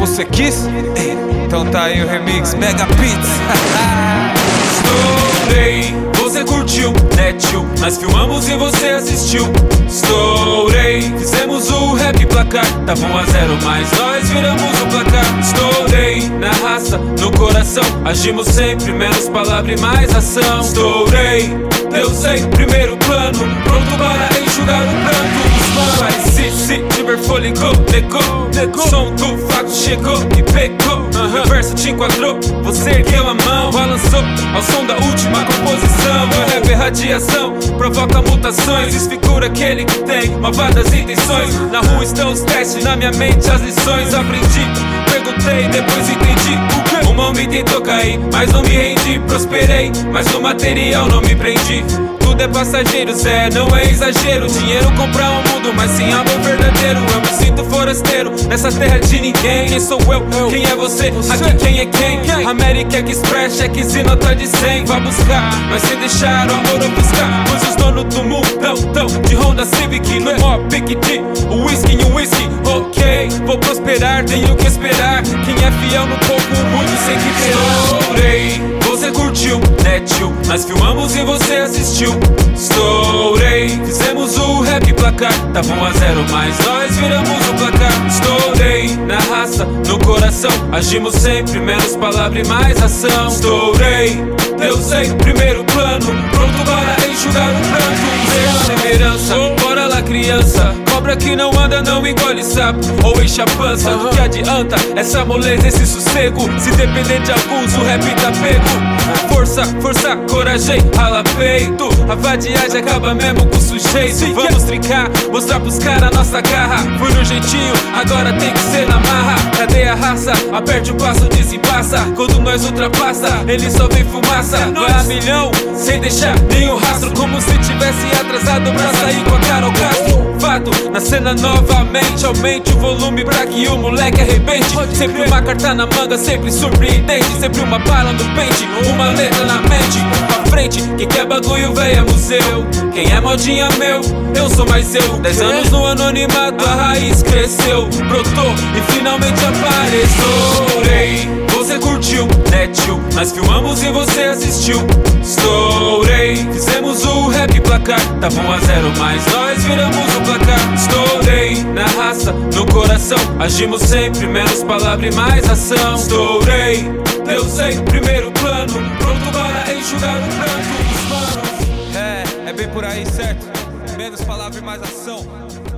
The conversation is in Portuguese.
você quis? Então tá aí o remix Mega Beats. Estourei, você curtiu, netil, nós filmamos e você assistiu. Estourei, fizemos o rap placar, tava 1 a 0, mas nós viramos o placar. Estourei, na raça, no coração, agimos sempre, menos palavra e mais ação. Estourei, Deus em primeiro plano, pronto para enxugar o pranto dos manos. Se tiver fôlego, negou, som do fato chegou e pegou. Meu verso te enquadrou, você ergueu a mão, balançou ao som da última composição. Meu rap é radiação, provoca mutações, desfigura aquele que tem malvadas intenções. Na rua estão os testes, na minha mente as lições. Aprendi, perguntei, depois entendi o quê? Uma me tentou cair, mas não me rendi. Prosperei, mas no material não me prendi. Tudo é passageiro, Zé, não é exagero. Dinheiro compra o mundo, mas sem amor verdadeiro. Eu me sinto forasteiro, nessa terra de ninguém. Quem sou eu? Quem é você? Aqui quem é quem? América Express, cheques e nota de 100. Vá buscar, mas sem deixar o amor ofuscar. Pois os donos do mundão tão de Honda Civic no maior pique de whisky e whisky. Ok, vou prosperar, tenho que esperar. Quem é fiel no pouco, muito sem que estourei, você curtiu, netil, nós filmamos e você assistiu. Estourei, fizemos o rap placar, tava 1 a 0, mas nós viramos o placar. Estourei, na raça, no coração, agimos sempre, menos palavra e mais ação. Estourei, Deus em primeiro plano, pronto para enxugar o pranto. Perseverança, bora lá criança, cobra que não anda não engole sapo ou enche a pança. Do que adianta essa moleza, esse sossego? Se depender de alguns o rap tá pego. Força, coragem, rala peito. A vadiagem acaba mesmo com o sujeito. Vamos trincar, mostrar pros caras nossa garra. Fui no jeitinho, agora tem que ser na marra. Cadê a raça? Aperte o passo, desembaça. Quando nós ultrapassa, ele só vem fumaça. Vai a milhão, sem deixar nenhum rastro. Como se tivesse atrasado pra sair com a Carol Castro. Fato, na cena novamente, aumente o volume pra que o moleque arrebente. Sempre uma carta na manga, sempre surpreendente. Sempre uma bala no pente, uma letra na mente. Pra frente, quem quer bagulho véi é museu. Quem é modinha meu, eu sou mais eu. 10 anos no anonimato, a raiz cresceu, brotou e finalmente apareceu. Estourei, você curtiu, netil, nós filmamos e você assistiu. Estourei, fizemos o rap placar, tava 1 a 0, mas nós viramos o placar. Estourei, na raça, no coração, agimos sempre, menos palavra e mais ação. Estourei, Deus em primeiro plano, pronto para enxugar o pranto dos manos. É bem por aí, certo? Menos palavra e mais ação.